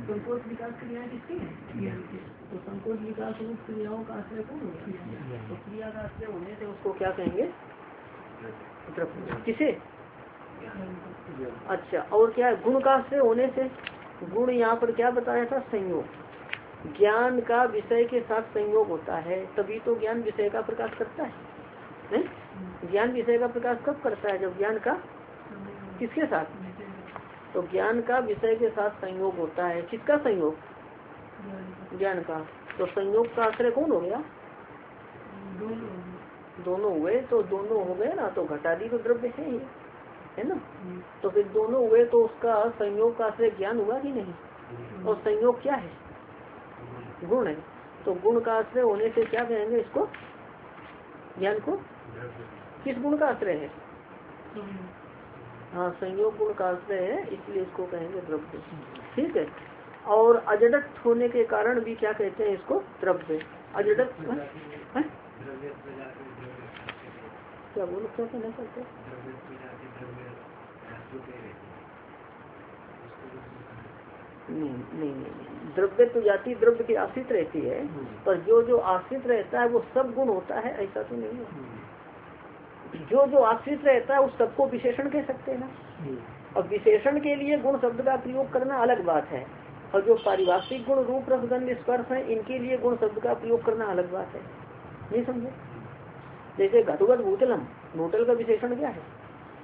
संकोच विकास क्रियाएं किसकी है? तो संकोच विकास रूप क्रियाओं का आश्रय कौन होगा? तो क्रिया का आश्रय होने से उसको क्या कहेंगे? किसे? अच्छा, और क्या है? गुण का आश्रय होने से, गुण यहाँ पर क्या बताया था? संयोग। ज्ञान का विषय के साथ संयोग होता है, तभी तो ज्ञान विषय का प्रकाश करता है। ज्ञान विषय का प्रकाश कब करता है? जब ज्ञान का किसके साथ? तो ज्ञान का विषय के साथ संयोग होता है। किसका संयोग? ज्ञान का। तो संयोग का आश्रय कौन हो गया? दोनों हुए। तो दोनों हो गए ना, तो घटादी तो द्रव्य है ना। तो फिर दोनों हुए तो उसका संयोग का आश्रय ज्ञान हुआ कि नहीं? और संयोग क्या है? गुण है। तो गुण का आश्रय होने से क्या कहेंगे इसको? ज्ञान को किस गुण का आश्रय है? हाँ, संयोग गुण का आश्रय है, इसलिए इसको कहेंगे द्रव्य। ठीक है। और अजडत होने के कारण भी क्या कहते हैं इसको? द्रव्य। अजडत क्या बोलो, क्या कहना चाहते? नहीं, द्रव्य तो जाति द्रव्य की आश्रित रहती है, पर जो जो आश्रित रहता है वो सब गुण होता है, ऐसा तो नहीं है। जो जो आश्रित रहता है उस सबको विशेषण कह सकते हैं ना। और विशेषण के लिए गुण शब्द का प्रयोग करना अलग बात है, और जो पारिभाषिक गुण रूप रसगंध स्पर्श है इनके लिए गुण शब्द का प्रयोग करना अलग बात है। नहीं समझे? जैसे घटुगत भूतलम, भूतल का विशेषण क्या है?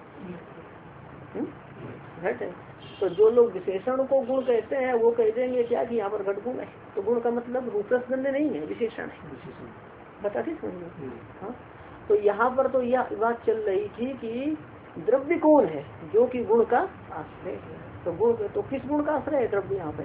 घट है। तो जो लोग विशेषण को गुण कहते हैं वो कह देंगे क्या कि यहाँ पर घट गुण है। तो गुण का मतलब रूप रसगंध नहीं है, विशेषण है। बताते समझिए। हाँ, तो यहाँ पर तो यह बात चल रही थी कि द्रव्य कौन है? जो कि गुण का आश्रय है। तो गुण, तो किस गुण का आश्रय है द्रव्य यहाँ पे?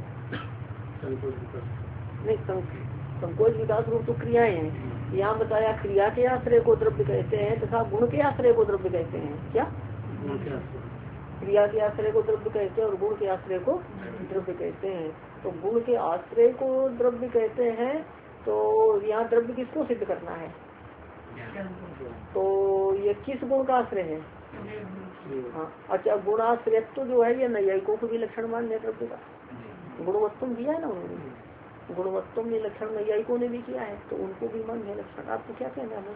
नहीं, संकोच विकास रूप तो क्रियाएं हैं। यहाँ बताया क्रिया के आश्रय को द्रव्य कहते हैं तथा गुण के आश्रय को द्रव्य कहते हैं। क्या? क्रिया के आश्रय को द्रव्य कहते हैं और गुण के आश्रय को द्रव्य कहते हैं। तो गुण के आश्रय को द्रव्य कहते हैं। तो यहाँ द्रव्य किसको सिद्ध करना है? तो ये किस गुण का आश्रय है? हाँ, अच्छा, गुणाश्रयत्व जो है ये नैयायिकों को भी लक्षण मान है द्रव्य का। गुणवत्तम दिया है ना उन्होंने, गुणवत्तम में लक्षण नैयायिकों ने भी किया है, तो उनको भी मान है लक्षण। आपको क्या कहना है?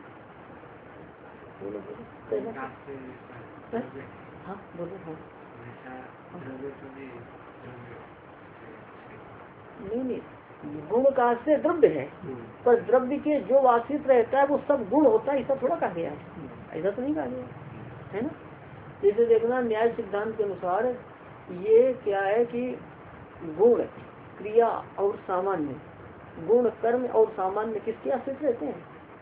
बोलो हाँ, बोलो। हाँ, नहीं, गुण का आश्रय द्रव्य है, पर द्रव्य के जो आश्रित रहता है वो सब गुण होता है, ऐसा थोड़ा कहा गया है। ऐसा तो नहीं कहा गया है ना। जैसे देखना, न्याय सिद्धांत के अनुसार ये क्या है कि गुण, क्रिया और सामान्य, गुण, कर्म और सामान्य किसके आश्रित रहते हैं?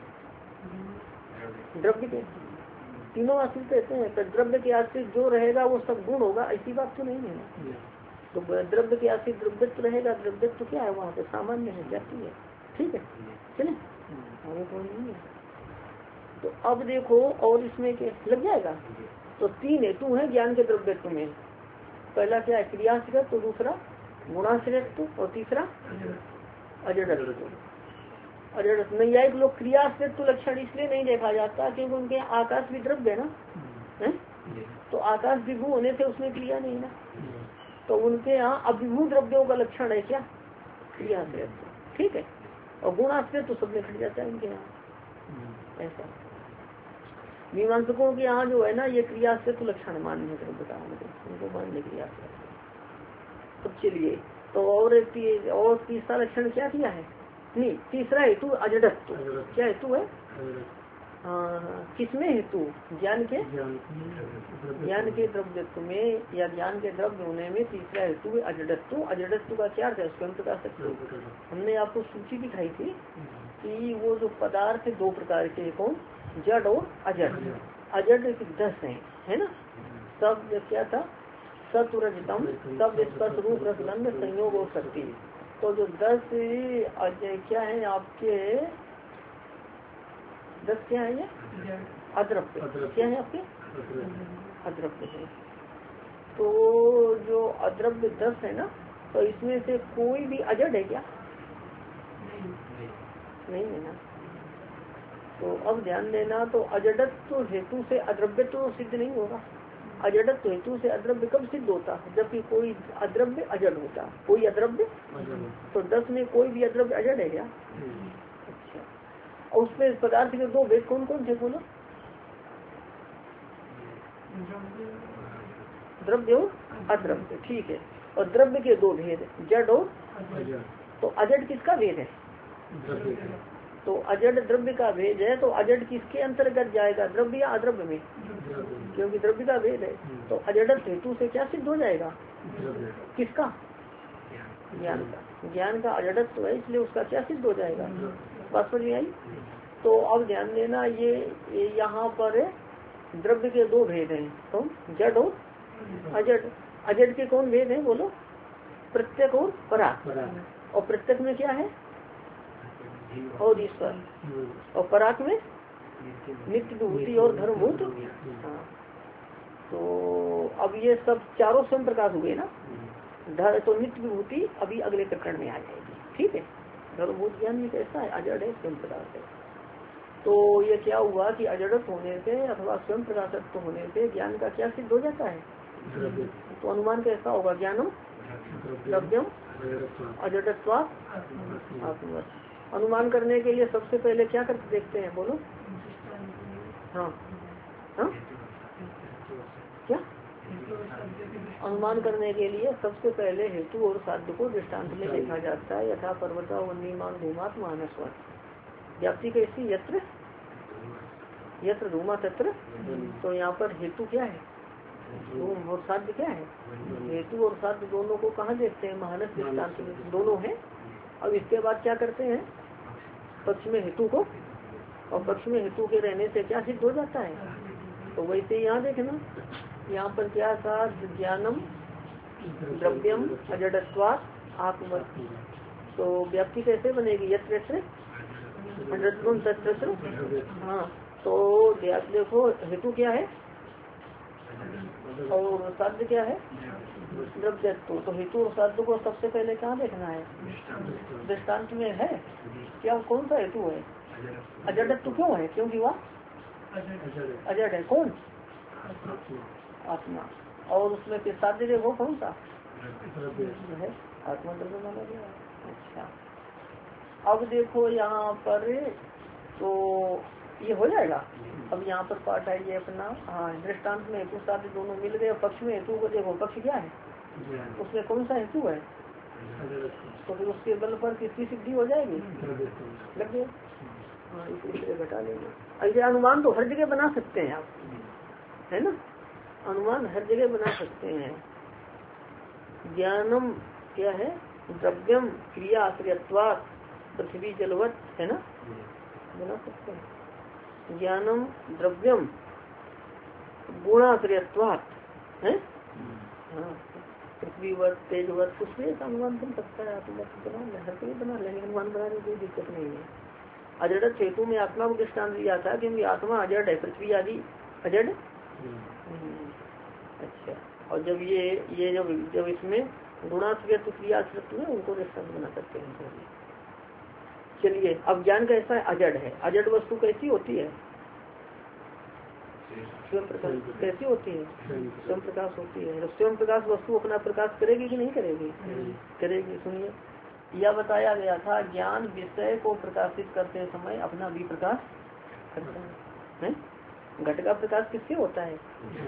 द्रव्य के। तीनों आश्रित रहते हैं। तो द्रव्य के आश्रित जो रहेगा वो सब गुण होगा, ऐसी बात तो नहीं है ना। तो द्रव्य के आश्रित द्रव्यत्व रहेगा। द्रव्यत्व क्या है? वहाँ पे सामान्य है, जाती है। ठीक है, चले आगे तो नहीं है। तो अब देखो, और इसमें क्या लग जाएगा? तो तीन हेतु है ज्ञान के द्रव्यत्व में। पहला क्या है? क्रियाश्रित, तो दूसरा गुणाश्रित, और तीसरा अजडत्व। अजडत्व नैयायिक लोग क्रियाश्रित लक्षण इसलिए नहीं देखा जाता क्योंकि उनके आकाश भी द्रव्य है ना, है? तो आकाश विभू होने से उसमें क्रिया नहीं ना। तो उनके यहाँ अभिभू द्रव्यों का लक्षण है क्या? क्रियाश्रित। ठीक है। और गुणाश्रित तो सब में खट जाता है उनके यहाँ। ऐसा मीमांसकों के यहाँ जो है ना, ये क्रियाश्रित लक्षण मान्य है द्रव्य का, उनको मान्य क्रियाश्रित। तो चलिए, तो और तीसरा लक्षण क्या किया है? नहीं, तीसरा हेतु अजडत्व। क्या हेतु है? किसमें हेतु? ज्ञान के द्रव्यत्व में, या ज्ञान के द्रव्य होने में तीसरा हेतु है अजडत्व। अजडत्व का क्या अर्थ है? स्वयं प्रकाश सकते। हमने आपको सूची दिखाई थी कि वो जो पदार्थ दो प्रकार के, कौन? जड़ और अजड़। अजड़ 10 है ना। सब क्या था? सत्वरजतम, सब स्पर्श रूप रसगंध संयोग और शक्ति। तो जो 10 क्या है आपके? 10 क्या है ये? अद्रव्य। क्या है आपके? अद्रव्य है। तो जो अद्रव्य 10 है ना, तो इसमें से कोई भी अजड़ है क्या? नहीं है ना। तो अब ध्यान देना, तो अजडत्व हेतु से अद्रव्यत्व सिद्ध नहीं होगा। अजडत्व हेतु से अद्रव्य कब सिद्ध होता है? जबकि कोई अद्रव्य अजड़ होता, कोई अद्रव्य। तो 10 में कोई भी अद्रव्य अजड़ है क्या? अच्छा, और उसमें पदार्थ के दो भेद कौन कौन थे बोलो? द्रव्य और अद्रव्य, ठीक है। और द्रव्य के दो भेद, जड़ और। तो अजड़ किसका भेद है? तो अजड़ द्रव्य का भेद है, तो अजड़ किसके अंतर्गत जाएगा, द्रव्य या अद्रव्य में? क्योंकि द्रव्य का भेद है, तो अजड़ हेतु से क्या सिद्ध हो जाएगा? किसका? ज्ञान का। ज्ञान का अजड़त्व है, इसलिए उसका क्या सिद्ध हो जाएगा? बात समझ में आई? तो अब ध्यान देना, ये यहाँ पर द्रव्य के दो भेद हैं, तो जड़ और अजड़। अजड़ के कौन भेद है बोलो? प्रत्यक और पराग। और प्रत्यक में क्या है? और ईश्वर। और पराग में नित्य विभूति और धर्मभूत। हाँ, तो अब ये सब चारों स्वयं प्रकाश हुए ना। तो नित्य विभूति अभी अगले प्रकरण में आ जाएगी, ठीक है। धर्मभूत ज्ञान ये कैसा है? अजड़ है, स्वयं प्रकाश है। तो ये क्या हुआ कि अजड़त्व होने से अथवा स्वयं प्रकाशत्व होने से ज्ञान का क्या सिद्ध हो जाता है? तो अनुमान कैसा होगा? ज्ञानम द्रव्यम अजड़त्वात् आत्मवत्। अनुमान करने के लिए सबसे पहले क्या करके देखते हैं बोलो? हाँ हाँ, क्या अनुमान करने के लिए सबसे पहले हेतु और साध्य को दृष्टांत में देखा जाता है। यथा पर्वता वन्यमान धूमात मानसवत्। व्याप्ति कैसी? यत्र यत्र धूमा तत्र। तो यहाँ पर हेतु क्या है? धूम। और साध्य क्या है? हेतु और साध्य दोनों को कहाँ देखते हैं? मानस दृष्टांत में दोनों है। अब इसके बाद क्या करते हैं? पक्ष में हेतु को, और पक्ष में हेतु के रहने से क्या सिद्ध हो जाता है? तो वैसे यहाँ देखना, यहाँ पर क्या था? ज्ञानम द्रव्यम अजड़त्वात् आत्मवत्। तो व्याप्ति कैसे बनेगी? यत्र अजड़त्वम तत्र। हाँ, तो देखो हेतु क्या है और साध्य क्या है? द्रव्यत्व। तो हेतु और साध्य को सबसे पहले कहाँ देखना है? दृष्टांत में है क्या? कौन सा हेतु है? अजड़त्व क्यों है? क्योंकि वह अजड़ है। कौन? आत्मा। और उसमें फिर साध्य देखो कौन सा है? आत्मा द्रव्य माना गया। अच्छा, अब देखो यहाँ पर, तो ये हो जाएगा। अब यहाँ पर पाठ है ये अपना। हाँ, दृष्टांत में हेतु साध्य दोनों मिल गए। पक्ष में हेतु को देखो, पक्ष क्या है? उसमें कौन सा हेतु है? तो फिर उसके बल पर किसकी सिद्धि हो जाएगी? लग गया। हाँ, इसलिए घटा लेंगे। ऐसे अनुमान तो हर जगह बना सकते हैं आप, है ना। अनुमान हर जगह बना सकते हैं। ज्ञानम क्या है? द्रव्यम क्रिया आश्रयत्वात् पृथ्वी जलवत, है ना, बना सकते हैं। ज्ञानम द्रव्यम गुणाश्रयत्वात् है। हाँ, पृथ्वीवत तेजवत कुछ भी अनुमान बन सकता है। आप बना ले, हर कोई बना लेंगे। अनुमान बनाने में कोई दिक्कत नहीं है। अजड़ हेतु में आत्मा को दृष्टांत दिया था क्योंकि आत्मा अजड़ है, पृथ्वी आदि अजड़। अच्छा, और जब ये जब इसमें गुणाश्रयत्व क्रियाश्रयत्व है उनको दृष्टांत बना सकते हैं। चलिए, अब ज्ञान कैसा है? अजड़ है। अजड़ वस्तु कैसी होती है? स्वयं प्रकाश। कैसी होती है? स्वयं प्रकाश होती है। तो स्वयं प्रकाश वस्तु अपना प्रकाश करेगी कि नहीं करेगी? करेगी। सुनिए, यह बताया गया था ज्ञान विषय को प्रकाशित करते समय अपना भी प्रकाश करता है। घट का प्रकाश किससे होता है?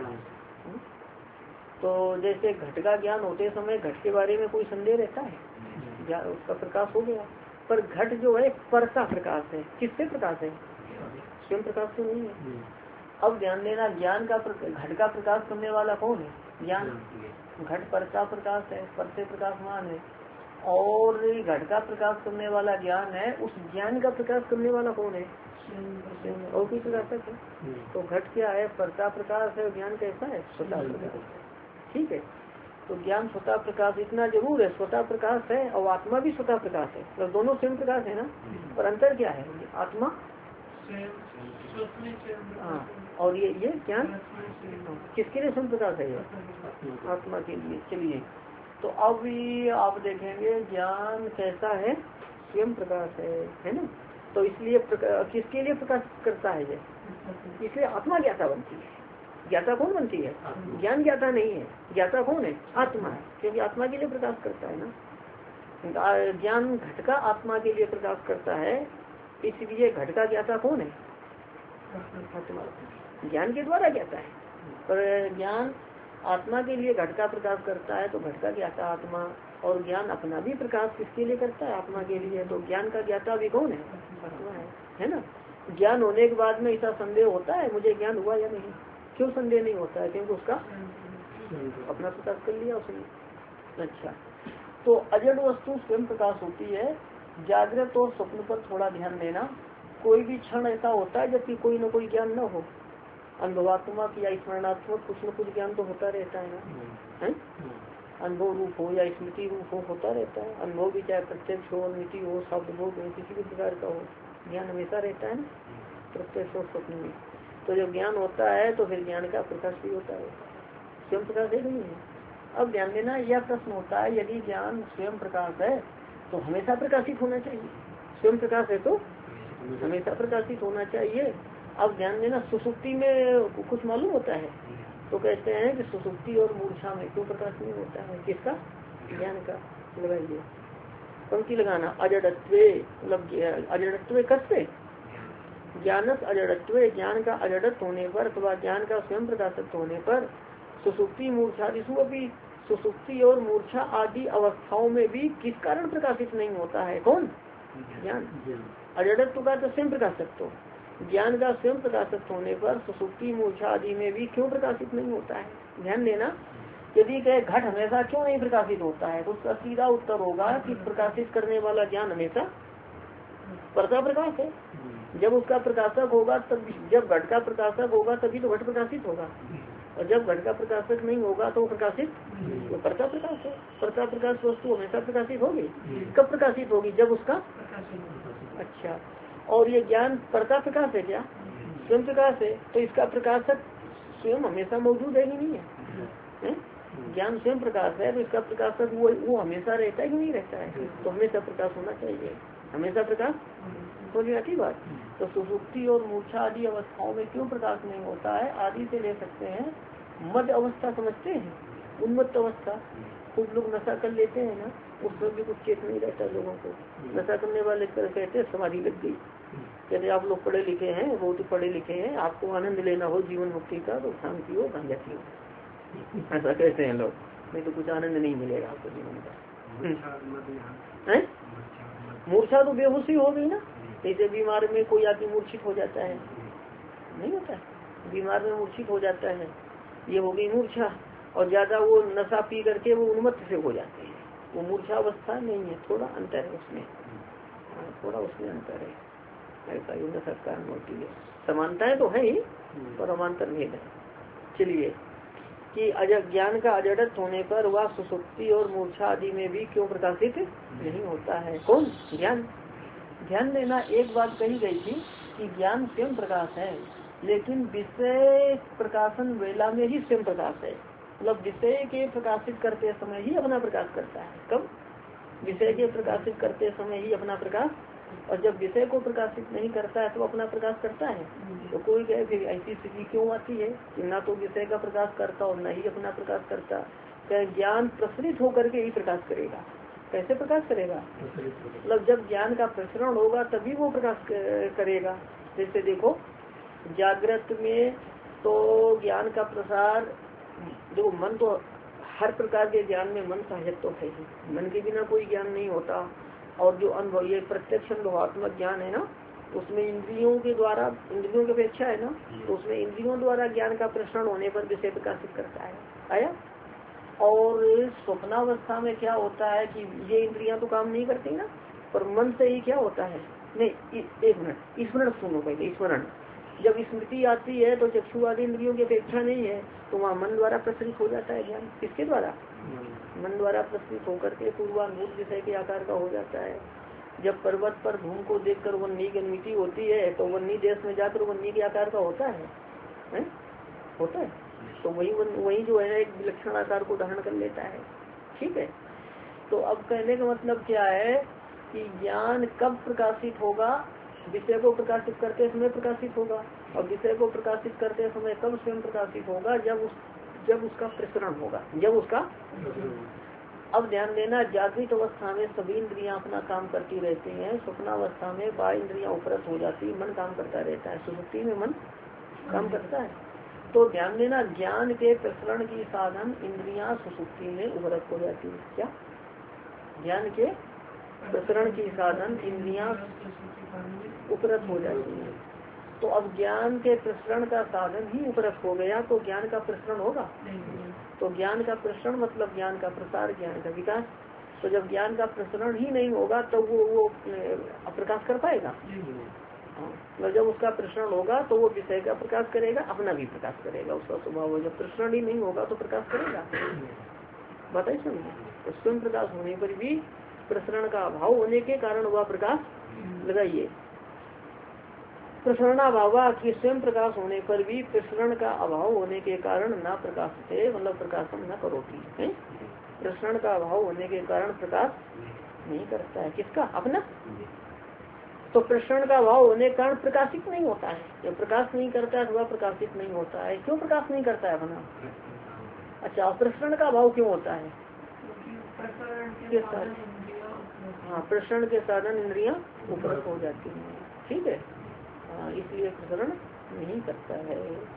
तो जैसे घट का ज्ञान होते समय घट के बारे में कोई संदेह रहता है? उसका प्रकाश हो गया। पर घट जो है पर का प्रकाश है। किससे प्रकाश है? स्वयं प्रकाश तो नहीं है। अब ध्यान देना, ज्ञान का घट का प्रकाश करने वाला कौन है? ज्ञान। घट पर का प्रकाश है, पर से प्रकाशमान है। और घट का प्रकाश करने वाला ज्ञान है, उस ज्ञान का प्रकाश करने वाला कौन है? और कोई प्रकाशक है? तो घट क्या है? परता प्रकाश है। ज्ञान कैसा है? स्वतः प्रकाश। ठीक है, तो ज्ञान स्वतः प्रकाश इतना जरूर है, स्वतः प्रकाश है और आत्मा भी स्वतः प्रकाश है। तो दोनों स्वयं प्रकाश है ना। पर अंतर क्या है? आत्मा हाँ, और ये ज्ञान किसके लिए स्वयं प्रकाश है? ये आत्मा के लिए। चलिए, तो अब आप देखेंगे ज्ञान कैसा है? स्वयं प्रकाश है ना। तो इसलिए किसके लिए प्रकाश करता है ये? इसलिए आत्मा ज्ञाता बनती है। ज्ञाता कौन बनती है? ज्ञान ज्ञाता नहीं है, ज्ञाता कौन है? आत्मा है, क्योंकि आत्मा के लिए प्रकाश करता है ना। ज्ञान घट का आत्मा के लिए प्रकाश करता है, इसलिए घट का ज्ञाता कौन है? आत्मा। ज्ञान के द्वारा ज्ञाता है, पर ज्ञान आत्मा के लिए घट का प्रकाश करता है, तो घट का ज्ञाता आत्मा। और ज्ञान अपना भी प्रकाश किसके लिए करता है? आत्मा के लिए। तो ज्ञान का ज्ञाता भी कौन है? आत्मा है ना। ज्ञान होने के बाद में ऐसा संदेह होता है मुझे ज्ञान हुआ या नहीं? क्यों संदेह नहीं होता है? क्योंकि उसका अपना प्रकाश कर लिया उसने। अच्छा, तो अजड़ वस्तु स्वयं प्रकाश होती है। जागृत और स्वप्न पर थोड़ा ध्यान देना। कोई भी क्षण ऐसा होता है जबकि कोई न कोई ज्ञान न हो। अनुभवात्मक या स्मरणात्मक कुछ न कुछ ज्ञान तो होता रहता है ना, है? अनुभव रूप हो या स्मृति रूप हो, होता रहता है। अनुभव भी चाहे प्रत्यक्ष हो, स्मृति हो, शब्द हो, किसी भी प्रकार का हो, ज्ञान हमेशा रहता है ना, प्रत्यक्ष और स्वप्न में। तो जब ज्ञान होता है तो फिर ज्ञान का प्रकाश भी होता है, स्वयं प्रकाश है नहीं है। अब ध्यान देना, यह प्रश्न होता है यदि ज्ञान स्वयं प्रकाश है तो हमेशा प्रकाशित होना चाहिए। स्वयं प्रकाश है तो हमेशा प्रकाशित होना चाहिए। अब ध्यान देना, सुसुप्ति में कुछ मालूम होता है तो कहते हैं कि सुसुप्ति और मूर्छा में क्यों प्रकाश नहीं होता है? किसका? ज्ञान का। लगाइए पंक्ति लगाना, अजड़त्वे, मतलब अजड़त्वे कस्ते ज्ञानस अजड़त्वे, ज्ञान का अजड़त्व होने पर अथवा ज्ञान का स्वयं प्रकाशित होने पर सुसुप्ति मूर्छा दिशु अभी, सुसुप्ति और मूर्छा आदि अवस्थाओं में भी किस कारण प्रकाशित नहीं होता है? कौन? ज्ञान। अजड़त्व का तो स्वयं प्रकाशत्व, ज्ञान का स्वयं प्रकाशित होने पर सुसुप्ति मूर्छा आदि में भी क्यों प्रकाशित नहीं होता है? ध्यान देना, यदि कहे घट हमेशा क्यों नहीं प्रकाशित होता है तो उसका सीधा उत्तर होगा कि प्रकाशित करने वाला ज्ञान हमेशा पर्दा प्रकाश है। जब उसका प्रकाशक होगा तब, जब घट का प्रकाशक होगा तभी तो घट प्रकाशित होगा, और जब घट का प्रकाशक नहीं होगा तो प्रकाशित तो पर्दा प्रकाश है। पर्दा प्रकाश वस्तु हमेशा प्रकाशित होगी। कब प्रकाशित होगी? जब उसका। अच्छा, और ये ज्ञान पर्दा प्रकाश है क्या? स्वयं प्रकाश है, तो इसका प्रकाशक स्वयं हमेशा मौजूद है कि नहीं है? ज्ञान स्वयं प्रकाश है तो इसका प्रकाशक वो हमेशा रहता है कि नहीं रहता है? तो हमेशा प्रकाश होना चाहिए, हमेशा प्रकाश हो जाती बात। तो सुसुप्ति और मूर्छा आदि अवस्थाओं में क्यों प्रकाश नहीं होता है? आदि से ले सकते हैं, मध्य अवस्था समझते हैं, उन्मत्त अवस्था। कुछ लोग नशा कर लेते हैं ना, उसमें भी कुछ चेत नहीं रहता लोगों को। नशा करने वाले कहते हैं समाधि लग गई। कहते आप लोग पढ़े लिखे हैं, बहुत ही पढ़े लिखे हैं, आपको आनंद लेना हो जीवन मुक्ति का तो शांति हो, गांजा पियो, ऐसा कहते हैं लोग, नहीं तो कुछ आनंद नहीं मिलेगा आपको जीवन का। मूर्छा तो बेहोशी हो गई ना, जैसे बीमार में कोई आदमी मूर्छित हो जाता है, नहीं होता है? बीमार में मूर्छित हो जाता है, ये हो गई मूर्छा। और ज्यादा वो नशा पी करके वो उन्मत्त से हो जाते हैं, वो मूर्छा अवस्था नहीं है, थोड़ा अंतर है उसमें, थोड़ा उसमें अंतर है। ऐसा ही नशा कारण होती है, समानताएं तो है ही पर अमांतर भेद है। चलिए कि ज्ञान का अजड़त्व होने पर वह सुसुप्ति और मूर्छा आदि में भी क्यों प्रकाशित नहीं होता है? कौन? ज्ञान। ध्यान देना, एक बात कही गई थी कि ज्ञान स्वयं प्रकाश है, लेकिन विषय प्रकाशन वेला में ही स्वयं प्रकाश है। मतलब विषय के प्रकाशित करते समय ही अपना प्रकाश करता है। कब? विषय के प्रकाशित करते समय ही अपना प्रकाश, और जब विषय को प्रकाशित नहीं करता है तो अपना प्रकाश करता है। तो कोई कहे फिर ऐसी स्थिति क्यों आती है कि ना तो विषय का प्रकाश करता और न ही अपना प्रकाश करता? क्या ज्ञान प्रसरित होकर के ही प्रकाश करेगा? कैसे प्रकाश करेगा? मतलब जब ज्ञान का प्रसरण होगा तभी वो प्रकाश करेगा। जैसे देखो जागृत में तो ज्ञान का प्रसार, देखो मन तो हर प्रकार के ज्ञान में मन सहायक तो है ही, मन के बिना कोई ज्ञान नहीं होता। और जो अनुभव, ये प्रत्यक्ष अनुभवात्मक ज्ञान है ना, उसमें इंद्रियों के द्वारा, इंद्रियों की अपेक्षा है ना, तो उसमें इंद्रियों द्वारा ज्ञान का प्रसरण होने पर विषय प्रकाशित करता है। आया? और स्वप्नावस्था में क्या होता है कि ये इंद्रियां तो काम नहीं करती ना, पर मन से ही क्या होता है? नहीं, एक मिनट, स्मरण सुनो पहले। स्मरण, जब स्मृति आती है तो चक्षु आदि इंद्रियों की अपेक्षा नहीं है, तो वहाँ मन द्वारा प्रसरित हो जाता है ज्ञान। किसके द्वारा? मन द्वारा प्रसरित होकर के पूर्वानुभूत विषय के आकार का हो जाता है। जब पर्वत पर धूम को देखकर वन्नी की अनुमिति होती है तो वन्नी देश में जाकर वन्नी के आकार का होता है? होता है। तो वही जो है एक विलक्षण आकार को धारण कर लेता है। ठीक है, तो अब कहने का मतलब क्या है कि ज्ञान कब प्रकाशित होगा? विषय को प्रकाशित करते समय प्रकाशित होगा, और विषय को प्रकाशित करते समय कब स्वयं प्रकाशित होगा, जब उसका प्रसरण होगा, जब उसका। अब ध्यान देना, जागृत अवस्था में सभी इंद्रियां अपना काम करती रहती हैं, स्वप्नावस्था में बाह्य इंद्रियां उपरत हो जाती, मन काम करता रहता है, सुषुप्ति में मन काम करता है। तो ध्यान देना, ज्ञान के प्रसरण की साधन इंद्रियां सुषुप्ति में उपरत हो जाती है। क्या? ज्ञान के प्रसरण की साधन इंद्रियां उपरत हो जाती है। तो अब ज्ञान के प्रसरण का साधन ही उपरत हो गया, तो ज्ञान का प्रसरण होगा। तो ज्ञान का प्रसरण मतलब ज्ञान का प्रसार, ज्ञान का विकास। तो जब ज्ञान का प्रसरण ही नहीं होगा तो वो प्रकाश कर पाएगा। मतलब जब उसका प्रसरण होगा तो वो विषय का प्रकाश करेगा, अपना भी प्रकाश करेगा, उसका स्वभाव हो। जब प्रसरण ही नहीं होगा तो प्रकाश करेगा, बताइए समझे। तो स्वयं प्रकाश होने पर भी प्रसरण का अभाव होने के कारण वह प्रकाश लगाइए। प्रसरणाभावा की स्वयं प्रकाश होने पर भी प्रसरण का अभाव होने के कारण न प्रकाश से, मतलब प्रकाशम न करोगी है। प्रसरण का अभाव होने के कारण प्रकाश नहीं करता है, किसका? अपना। तो प्रसरण का अभाव होने के कारण प्रकाशित नहीं होता है। जब प्रकाश नहीं करता है वह प्रकाशित नहीं होता है। क्यों प्रकाश नहीं करता है अपना? अच्छा, प्रसरण का अभाव क्यों होता है? हाँ, प्रसरण के साधन इंद्रियां उपरत हो जाती हैं, ठीक है। इसलिए प्रसरण नहीं करता है।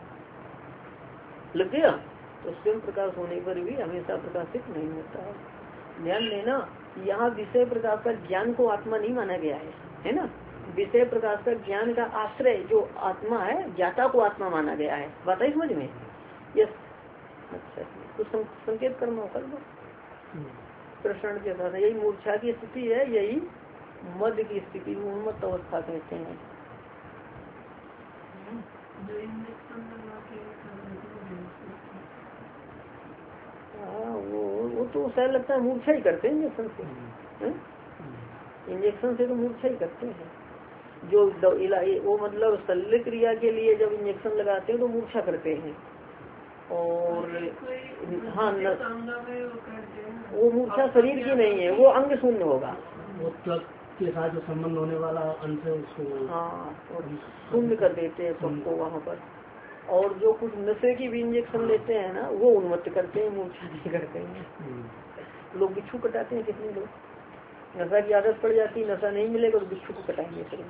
लग गया? तो स्वयं प्रकाश होने पर भी हमेशा प्रकाशित नहीं होता है। ध्यान देना, यहाँ विषय प्रकाश का ज्ञान को आत्मा नहीं माना गया है ना। विषय प्रकाश का ज्ञान का आश्रय जो आत्मा है, ज्ञाता को आत्मा माना गया है। बात है समझ में? यस। अच्छा, तो संकेत कर्म कर दो। प्रसरण के साथ यही मूर्छा की स्थिति है, यही मध्य की स्थिति, उन्मत्त अवस्था कहते हैं। वो तो शायद लगता है मूर्छा ही करते हैं इंजेक्शन से। इंजेक्शन से तो मूर्छा ही करते हैं। जो वो मतलब शल्य क्रिया के लिए जब इंजेक्शन लगाते हैं तो मूर्छा करते हैं। और हाँ, वो मूर्छा शरीर की नहीं है, वो अंग शून्य होगा। के साथ जो संबंध होने वाला अंश है उसको हाँ, शून्य कर देते हैं सबको वहाँ पर। और जो कुछ नशे की भी इंजेक्शन लेते हैं ना, वो उन्मत्त करते हैं, मूर्छा नहीं करते हैं। लोग बिच्छू कटाते हैं, कितने लोग नशा की आदत पड़ जाती है, नशा नहीं मिलेगा तो बिच्छू को कटाएंगे फिर।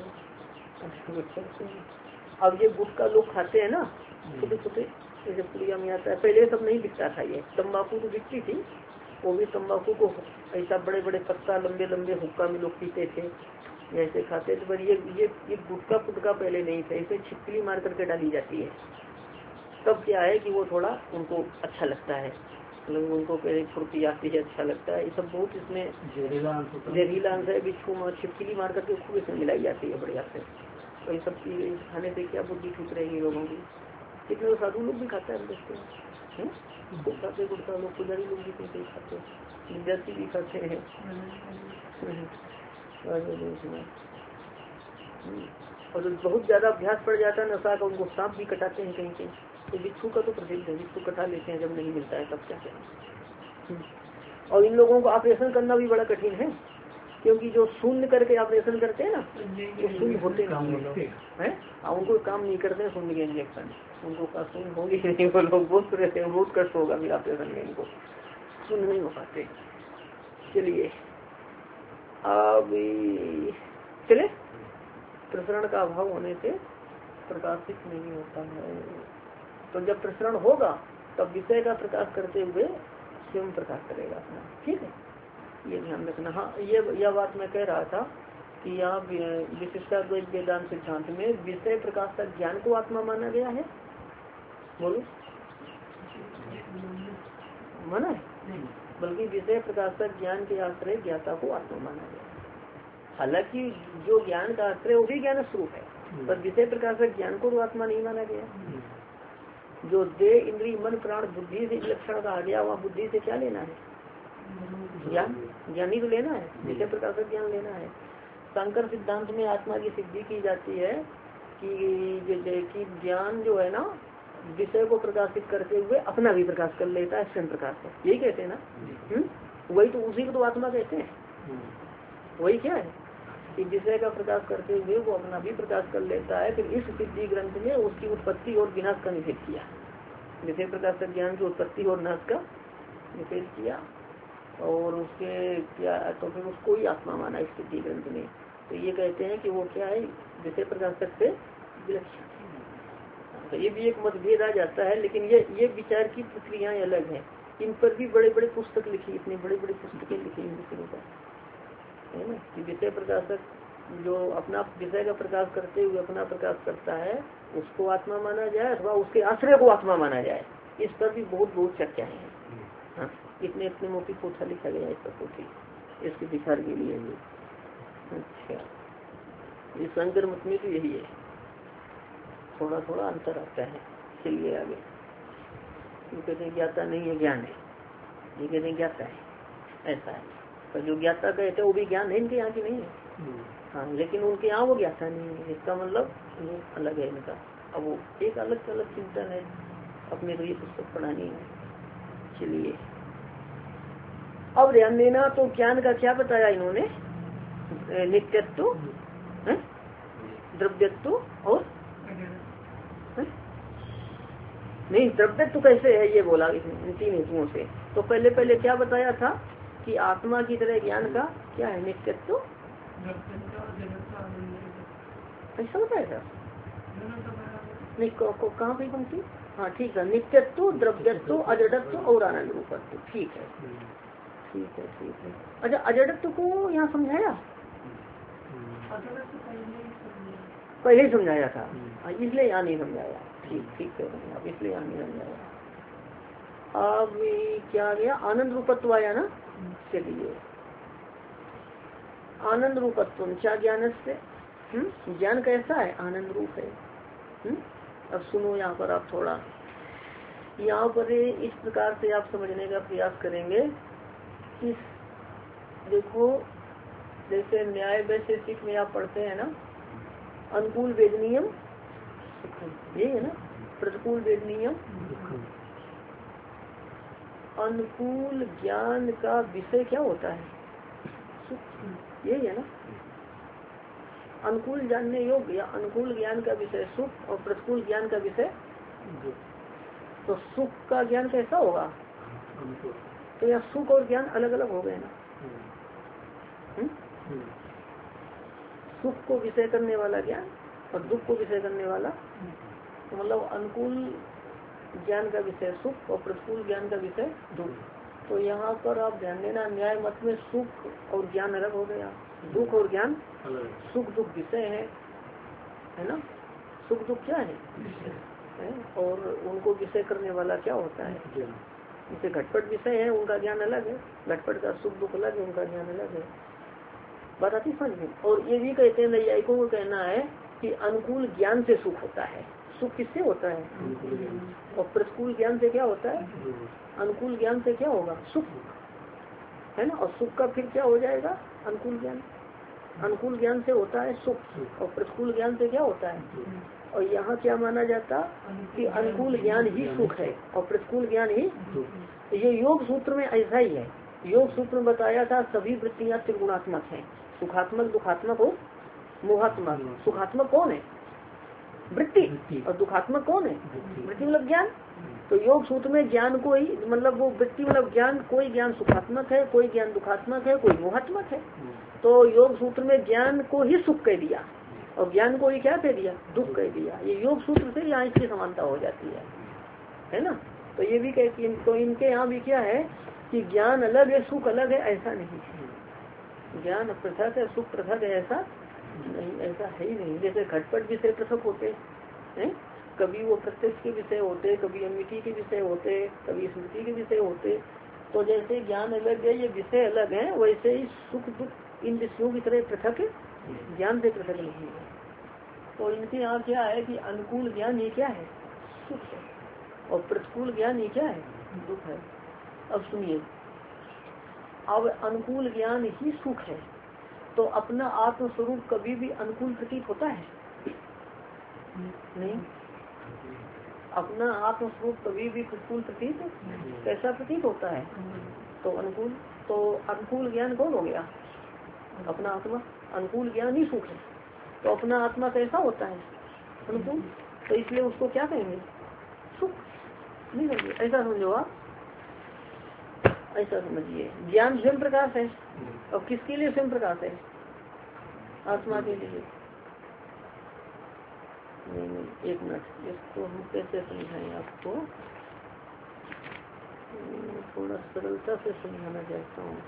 अब ये गुटखा लोग खाते हैं ना, छोटे छोटे, जैसे पुड़िया में आता है। पहले सब नहीं बिकता था, ये तम्बाकू तो बिकती थी, वो भी तम्बाकू को ऐसा बड़े बड़े पत्ता लंबे लंबे हुक्का में लोग पीते थे, ऐसे खाते थे। पर ये गुटका पुटका पहले नहीं था, इसे छिपकली मार करके डाली जाती है। तब क्या है कि वो थोड़ा उनको अच्छा लगता है, मतलब उनको पहले फुर्ती आती है, अच्छा लगता है। ये सब बहुत इसमें जहरीला अंश है। बिच्छू छिपकली मार करके खूब इसमें मिलाई जाती है बढ़िया से। तो ये सब चीज खाने से क्या बुद्धि ठीक रहेगी लोगों की। कितने साधु लोग भी खाते हैं, देखते हैं खाते गुटखा लोग, पुजारी लोग भी कैसे खाते हैं, विद्यार्थी भी खाते हैं। और बहुत ज्यादा अभ्यास पड़ जाता है नशा का, उनको सांप भी कटाते हैं कहीं कहीं। तो बिच्छू का तो प्रसिद्ध है, बिच्छू कटा लेते हैं जब नहीं मिलता है तब क्या करें। और इन लोगों को ऑपरेशन करना भी बड़ा कठिन है, क्योंकि जो शून्य करके ऑपरेशन करते हैं ना, वो शून्य होते नहीं है। उनको काम नहीं करते हैं शून्य के इंजेक्शन, उनको का शून्य होगी नहीं। वो लोग बहुत रहते हैं, बहुत कष्ट होगा फिर ऑपरेशन में, इनको शून्य नहीं हो पाते। चलिए अब चले, प्रसरण का अभाव होने से प्रकाशित नहीं होता है। तो जब प्रसरण होगा तब विषय का प्रकाश करते हुए स्वयं प्रकाश करेगा अपना, ठीक है, ये ध्यान रखना। हाँ, यह बात मैं कह रहा था कि यहाँ विशिष्टाद्वैत वेदांत सिद्धांत में विषय प्रकाश का ज्ञान को आत्मा माना गया है। बोलो, माना है? बल्कि विषय प्रकाश का ज्ञान के आश्रय ज्ञाता को आत्मा माना गया। हालांकि जो ज्ञान का आश्रय वो भी ज्ञान स्वरूप है, पर विषय प्रकाश का ज्ञान को तो आत्मा नहीं माना गया। जो देह इंद्रिय मन प्राण बुद्धि से लक्षण कहा गया, वहाँ बुद्धि से क्या लेना है? ज्ञान, ज्ञान ही तो लेना है, विषय प्रकाश का ज्ञान लेना है। शंकर सिद्धांत में आत्मा की सिद्धि की जाती है कि ज्ञान जो है ना, विषय को प्रकाशित करते हुए अपना भी प्रकाश कर लेता है, स्वयं प्रकाश है, यही कहते हैं ना। वही तो, उसी को तो आत्मा कहते हैं। वही क्या है? कि विषय का प्रकाश करते हुए वो अपना भी प्रकाश कर लेता है। फिर इस सिद्धि ग्रंथ में उसकी उत्पत्ति और विनाश का निषेध किया, विषय प्रकाशक ज्ञान की उत्पत्ति और नाश का निषेध किया, और उसके क्या तो फिर उसको ही आत्मा माना इस सिद्धि ग्रंथ में। तो ये कहते हैं कि वो क्या है, विषय प्रकाशक से विलक्षण। तो ये भी एक मतभेद आ जाता है, लेकिन ये विचार की प्रक्रियाएं अलग हैं। इन पर भी बड़े बड़े पुस्तक लिखी, इतनी बड़ी बड़ी पुस्तकें लिखी इन विषयों पर, है ना, कि विषय प्रकाशक जो अपना विषय का प्रकाश करते हुए अपना प्रकाश करता है उसको आत्मा माना जाए अथवा उसके आश्रय को आत्मा माना जाए। इस पर भी बहुत चर्चाएं हैं। हाँ, इतने इतने मोटी पोथा लिखा गया इस पर, पोथी इसके विचार के लिए भी। अच्छा, ये शंकर मत में तो यही है, थोड़ा थोड़ा अंतर आता है। चलिए आगे। ये कहते हैं ज्ञाता नहीं है, ज्ञान है। ये कहते हैं ज्ञाता है, ऐसा है। पर जो ज्ञाता कहते हैं वो भी ज्ञान है, इनके यहाँ की नहीं है। हाँ, लेकिन उनके यहाँ वो ज्ञाता नहीं है, इसका मतलब ये अलग है इनका। अब वो एक अलग अलग चिंतन है, अपने को ये पुस्तक पढ़ानी है। चलिए अब ध्यान देना, तो ज्ञान का क्या बताया इन्होंने, नित्यत्व, द्रव्यत्व और नहीं, द्रव्यत्व कैसे है ये बोला इन तीन हेतुओं से। तो पहले क्या बताया था कि आत्मा की तरह ज्ञान का क्या है, नित्यत्व, ऐसा बताया था। नहीं कहाँ पे पंक्ति, हाँ ठीक है, नित्यत्व, द्रव्यत्व, अजडत्व और आनंद रूपत्व। ठीक है ठीक है ठीक है। अच्छा, अजडत्व को यहाँ समझाया, पहले ही समझाया था, इसलिए यहाँ नहीं समझाया। ठीक ठीक है, अब इसलिए यहाँ नहीं समझाया। अब क्या गया, आनंद रूपत्व आया ना। चलिए, आनंद रूपत्व क्या ज्ञान से, ज्ञान कैसा है, आनंद रूप है। अब सुनो यहाँ पर, आप थोड़ा यहाँ पर इस प्रकार से आप समझने का प्रयास करेंगे कि देखो, जैसे न्याय वैशेषिक में आप पढ़ते हैं ना, अनुकूल वेदनीयम, ये है ना, प्रतिकूल वेदनीयम। अनुकूल ज्ञान का विषय क्या होता है, सुख, यही है ना। अनुकूल जानने योग्य या अनुकूल ज्ञान का विषय सुख और प्रतिकूल ज्ञान का विषय। तो सुख का ज्ञान कैसा होगा, तो यहाँ सुख और ज्ञान अलग अलग हो गए ना। सुख को विषय करने वाला ज्ञान और दुख को विषय करने वाला, तो मतलब अनुकूल ज्ञान का विषय सुख और प्रतिकूल ज्ञान का विषय दुख। तो यहाँ पर आप ध्यान देना, न्याय मत में सुख और ज्ञान अलग हो गया, दुख और ज्ञान, सुख दुख विषय है ना। सुख दुख क्या है, और उनको विषय करने वाला क्या होता है, जैसे घटपट विषय है, उनका ज्ञान अलग है, घटपट का सुख दुख अलग है, उनका ज्ञान अलग है। बात आती समझ में। और ये भी कहते हैं, नैयायिकों को कहना है कि अनुकूल ज्ञान से सुख होता है। सुख किससे होता है, और प्रतिकूल ज्ञान से क्या होता है, अनुकूल ज्ञान से क्या होगा, सुख, है ना। और सुख का फिर क्या हो जाएगा, अनुकूल ज्ञान। अनुकूल ज्ञान से होता है सुख और प्रतिकूल ज्ञान से क्या होता है। और यहाँ क्या माना जाता कि अनुकूल ज्ञान ही सुख है और प्रतिकूल ज्ञान ही। ये योग सूत्र में ऐसा ही है। योग सूत्र में बताया था सभी वृत्तियां त्रिगुणात्मक हैं, सुखात्मक, दुखात्मक और मोहात्मक। सुखात्मक कौन है, वृत्ति, और दुखात्मक कौन है, वृत्ति मतलब ज्ञान। तो योग सूत्र में ज्ञान को ही, मतलब वो वृत्ति मतलब ज्ञान, कोई ज्ञान सुखात्मक है, कोई ज्ञान दुखात्मक है, कोई मोहात्मक है। तो योग सूत्र में ज्ञान को ही सुख कह दिया और ज्ञान को ही क्या कह दिया, दुख कह दिया। ये योग सूत्र से यहाँ इसकी समानता हो जाती है ना। तो ये भी कहती है, तो इनके यहाँ भी क्या है कि ज्ञान अलग है, सुख अलग है, ऐसा नहीं है। ज्ञान पृथक है, सुख पृथक है, ऐसा नहीं, ऐसा है ही नहीं। जैसे घटपट विषय पृथक होते हैं, कभी वो प्रत्यक्ष के विषय होते, कभी अनुमिति के विषय होते, कभी स्मृति के विषय होते। तो जैसे ज्ञान अलग है, ये विषय अलग है, वैसे ही सुख दुख इन विषयों की तरह पृथक है, ज्ञान से पृथक नहीं है। तो इनके यहाँ क्या है कि अनुकूल ज्ञान ये क्या है, सुख है, और प्रतिकूल ज्ञान ये क्या है, दुख है। अब सुनिए, अब अनुकूल ज्ञान ही सुख है, तो अपना आत्मस्वरूप कभी भी अनुकूल प्रतीत होता है नहीं। अपना आत्मस्वरूप कभी भी प्रतिकूल प्रतीत, कैसा प्रतीत होता है, तो अनुकूल। तो अनुकूल ज्ञान कौन हो गया, अपना आत्मा अनुकूल ज्ञान ही सुख है। तो अपना आत्मा कैसा होता है? अनुकूल। तो इसलिए उसको क्या कहेंगे? सुख नहीं कहेंगे। ऐसा समझो आप, ऐसा समझिए। ज्ञान स्वयं प्रकाश है। और किसके लिए स्वयं प्रकाश है? आत्मा के लिए। नहीं, एक मिनट, इसको हम कैसे समझाएं आपको? थोड़ा सरलता से समझाना चाहता हूँ।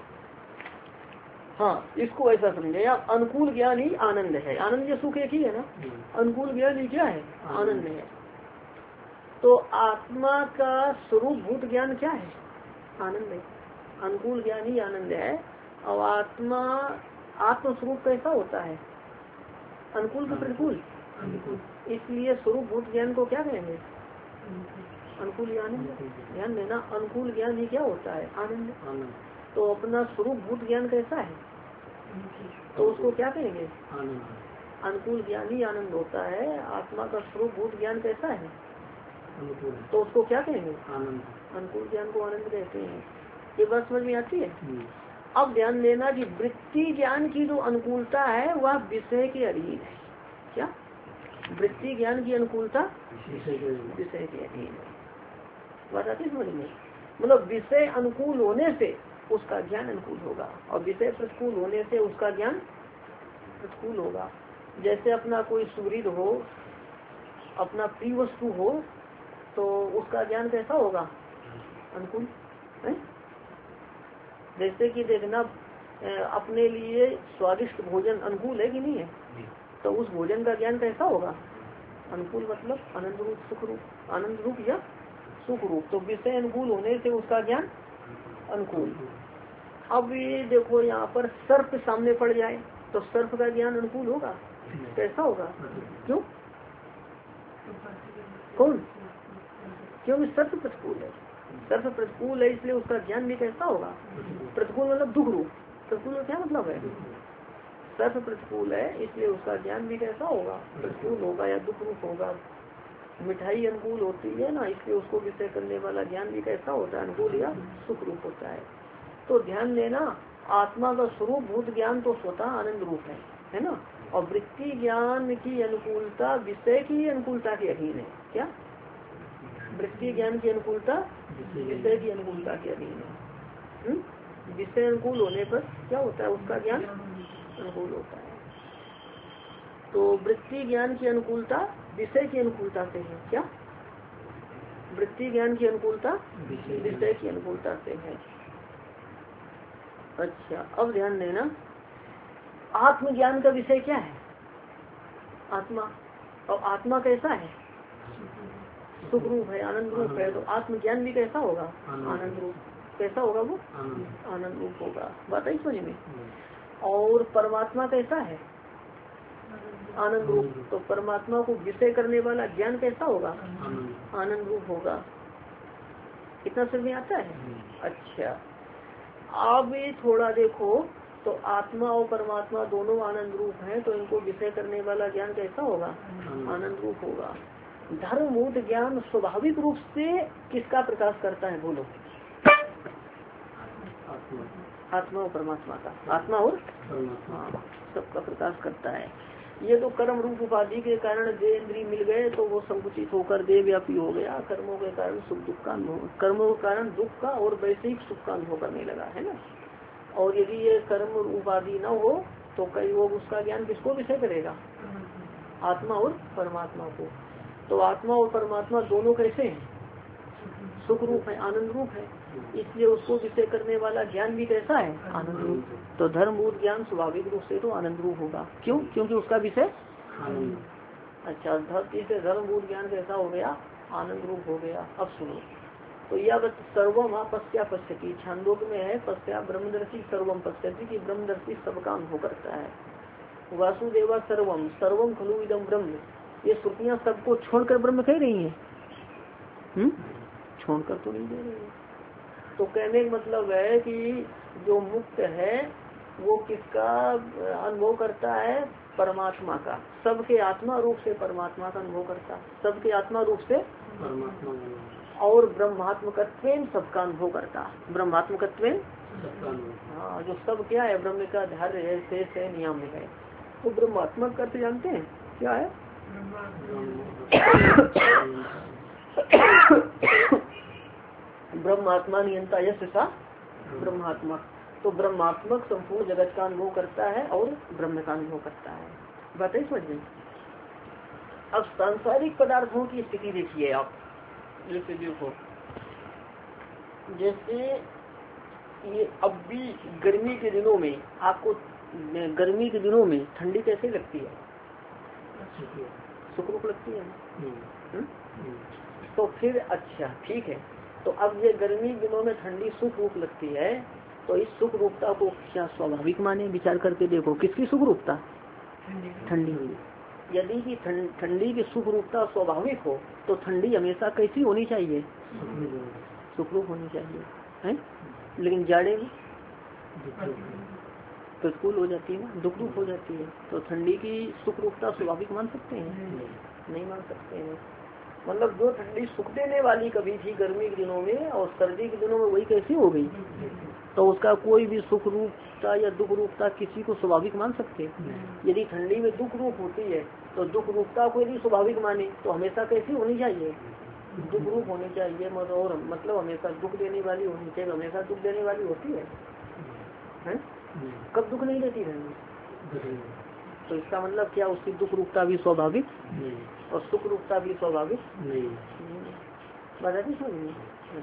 हाँ, इसको ऐसा समझे आप, अनुकूल ज्ञान ही आनंद है। आनंद या सुख एक ही है ना। अनुकूल ज्ञान ही क्या है? आनंद है। तो आत्मा का स्वरूप भूत ज्ञान क्या है? आनंद है। अनुकूल ज्ञान ही आनंद है। और आत्मा आत्म स्वरूप कैसा होता है? अनुकूल का प्रतिकूल। इसलिए स्वरूप भूत ज्ञान को क्या कहेंगे? अनुकूल ज्ञान। ध्यान देना, अनुकूल ज्ञान ही क्या होता है? आनंद। तो अपना स्वरूप भूत ज्ञान कैसा है? तो उसको क्या कहेंगे? अनुकूल ज्ञान ही आनंद होता है। आत्मा का स्वरूप भूत ज्ञान कैसा है? तो उसको क्या कहेंगे? अनुकूल ज्ञान को आनंद कहते हैं। ये बात समझ में आती है? अब ध्यान देना कि वृत्ति ज्ञान की जो अनुकूलता है वह विषय के अधीन है। क्या वृत्ति ज्ञान की अनुकूलता? विषय के अधीन है। बात आती समझ में? मतलब विषय अनुकूल होने से उसका ज्ञान अनुकूल होगा और विषय प्रतिकूल होने से उसका ज्ञान प्रतिकूल होगा। जैसे अपना कोई सुहृद हो, अपना प्रिय वस्तु हो, तो उसका ज्ञान कैसा होगा? अनुकूल है। जैसे कि देखना, अपने लिए स्वादिष्ट भोजन अनुकूल है कि नहीं है? तो उस भोजन का ज्ञान कैसा होगा? अनुकूल, मतलब आनंद रूप, सुख रूप, आनंद रूप या सुख रूप। तो विषय अनुकूल होने से उसका ज्ञान अनुकूल। अब ये देखो, यहाँ पर सर्प सामने पड़ जाए तो सर्प का ज्ञान अनुकूल होगा? कैसा होगा? क्यों? कौन? क्योंकि सर्प प्रतिकूल है। सर्प प्रतिकूल है, इसलिए उसका ज्ञान भी कैसा होगा? प्रतिकूल, मतलब दुख रूप। प्रतिकूल का क्या मतलब है? सर्प प्रतिकूल है, इसलिए उसका ज्ञान भी कैसा होगा? प्रतिकूल होगा या दुख रूप होगा। मिठाई अनुकूल होती है ना, इसलिए उसको विषय करने वाला ज्ञान भी कैसा होता है? अनुकूल या सुख रूप होता है। तो ध्यान देना, आत्मा का स्वरूप भूत ज्ञान तो स्वतः आनंद रूप है ना। और वृत्ति ज्ञान की अनुकूलता विषय की अनुकूलता के अधीन है। क्या वृत्ति ज्ञान की अनुकूलता विषय की अनुकूलता के अधीन है। विषय अनुकूल होने पर क्या होता है? उसका ज्ञान अनुकूल होता है। तो वृत्ति ज्ञान की अनुकूलता विषय की अनुकूलता से है। क्या वृत्ति ज्ञान की अनुकूलता विषय की अनुकूलता से है। अच्छा, अब ध्यान देना, आत्मज्ञान का विषय क्या है? आत्मा। और आत्मा कैसा है? सुख रूप है, आनंद रूप है। तो आत्मज्ञान भी कैसा होगा? आनंद रूप। कैसा होगा वो? आनंद रूप होगा। बात आई समझ में? और परमात्मा कैसा है? आनंद रूप। तो परमात्मा को विषय करने वाला ज्ञान कैसा होगा? आनंद रूप होगा। इतना समझ में आता है? अच्छा, अब थोड़ा देखो, तो आत्मा और परमात्मा दोनों आनंद रूप हैं, तो इनको विषय करने वाला ज्ञान कैसा होगा? आनंद रूप होगा। धर्मभूत ज्ञान स्वाभाविक रूप से किसका प्रकाश करता है? बोलो। आत्मा और परमात्मा का। आत्मा और सबका प्रकाश करता है। ये तो कर्म रूप उपाधि के कारण देह इंद्रिय मिल गए तो वो संकुचित होकर देह व्यापी हो गया। कर्मों के कारण सुख दुख का अनुभव, कर्मों के कारण दुख का और वैश्विक सुख का अनुभव करने लगा है ना। और यदि ये कर्म उपाधि न हो तो कई वो उसका ज्ञान किसको विषय करेगा? आत्मा और परमात्मा को। तो आत्मा और परमात्मा दोनों कैसे हैं? सुख रूप है, आनंद रूप है, इसलिए उसको विषय करने वाला ज्ञान भी कैसा है? आनंद रूप। तो धर्मभूत ज्ञान स्वाभाविक रूप से तो आनंद रूप होगा। क्यों? क्योंकि उसका विषय आनंद। अच्छा, धरती से धर्मभूत ज्ञान कैसा हो गया? आनंद रूप हो गया। अब सुनो, तो यह सर्वम पश्या पश्यति, छांदोग्य में है पश्या ब्रह्मदर्शी सर्वम पश्यति की ब्रह्मदर्शी सबका अनुभव करता है। वासुदेवा सर्वम सर्वम खलु इदम ब्रह्म, ये श्रुतियाँ सबको छोड़कर ब्रह्म कह रही है? छोड़कर तो नहीं दे रही है। तो कहने का मतलब है कि जो मुक्त है वो किसका अनुभव करता है? परमात्मा का। सबके आत्मा रूप से परमात्मा का अनुभव करता है। सबके आत्मा रूप से परमात्मा। और ब्रह्मात्मकत्वेन सबका अनुभव करता। ब्रह्मात्मकत्वेन, हाँ, जो सब क्या है, ब्रह्म का धार्य है, शेष है, नियाम्य है। तो ब्रह्मात्मक अर्थ जानते हैं क्या है? ब्रह्मात्मा नियंता यश सा ब्रह्मात्मक। तो ब्रह्मात्मक संपूर्ण जगत का अनुभव करता है और ब्रह्म का अनुभव करता है। बात है समझ में? अब सांसारिक पदार्थों की स्थिति देखिए आप। जैसे देखो, जैसे ये अब भी गर्मी के दिनों में आपको, गर्मी के दिनों में ठंडी कैसे लगती है? सुखरूप लगती है। तो फिर अच्छा ठीक है, तो अब ये गर्मी दिनों में ठंडी सुख रूप लगती है, तो इस सुख रूपता को क्या स्वाभाविक माने? विचार करके देखो, किसकी सुख रूपता? ठंडी। यदि कि ठंडी की सुख रूपता स्वाभाविक हो तो ठंडी हमेशा कैसी होनी चाहिए? सुखरूप होनी चाहिए, है? लेकिन जाड़े में प्रतिकूल हो जाती है ना, दुख रूप हो जाती है। तो ठंडी की सुख रूपता स्वाभाविक मान सकते हैं? नहीं मान सकते हैं। मतलब जो ठंडी सुख देने वाली कभी थी गर्मी के दिनों में और सर्दी के दिनों में वही कैसी हो गई? तो उसका कोई भी सुख रूपता या दुख रूपता किसी को स्वाभाविक मान सकते? यदि ठंडी में दुख रूप होती है तो दुख रूपता को यदि स्वाभाविक माने तो हमेशा कैसी होनी चाहिए? दुख रूप होनी चाहिए। और मतलब हमेशा दुख देने वाली होनी चाहिए। हमेशा दुख देने वाली होती है? कब दुख नहीं देती ठंडी? तो इसका मतलब क्या, उसकी दुख रूपता भी स्वाभाविक और सुख रूपता भी स्वाभाविक नहीं। बताती समझिए,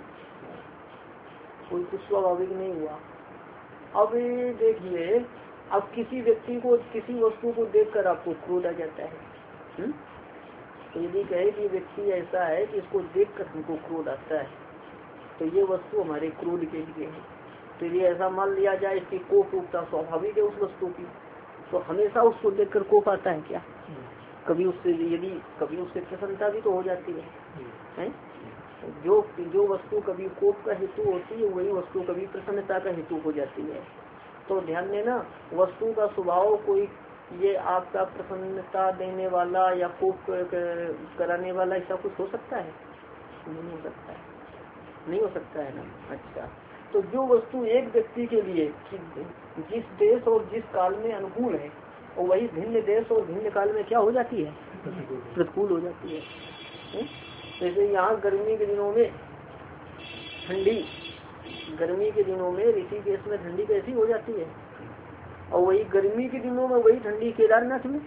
कोई कुछ स्वाभाविक नहीं हुआ। अब देखिए, अब किसी व्यक्ति को, किसी वस्तु को देखकर आपको क्रोध आ जाता है। तो यदि कहे कि व्यक्ति ऐसा है कि इसको देखकर हमको क्रोध आता है, तो ये वस्तु हमारे क्रोध के लिए है। तो यदि ऐसा मान लिया जाए इसकी कोप रूपता स्वाभाविक है उस वस्तु की, तो हमेशा उसको देखकर कोप आता है क्या? कभी उससे, यदि कभी उससे प्रसन्नता भी तो हो जाती है? जो वस्तु कभी कोप का हेतु होती है वही वस्तु कभी प्रसन्नता का हेतु हो जाती है। तो ध्यान देना, वस्तु का स्वभाव कोई ये आपका प्रसन्नता देने वाला या कोप कराने वाला ऐसा कुछ हो सकता है? नहीं हो सकता है, नहीं हो सकता है ना। अच्छा, तो जो वस्तु एक व्यक्ति के लिए जिस देश और जिस काल में अनुकूल है, और वही भिन्न देश और भिन्न काल में क्या हो जाती है? प्रतिकूल हो जाती है। जैसे यहाँ गर्मी के दिनों में ठंडी, गर्मी के दिनों में ऋषिकेश में ठंडी कैसी हो जाती है, और वही गर्मी के दिनों में वही ठंडी केदारनाथ में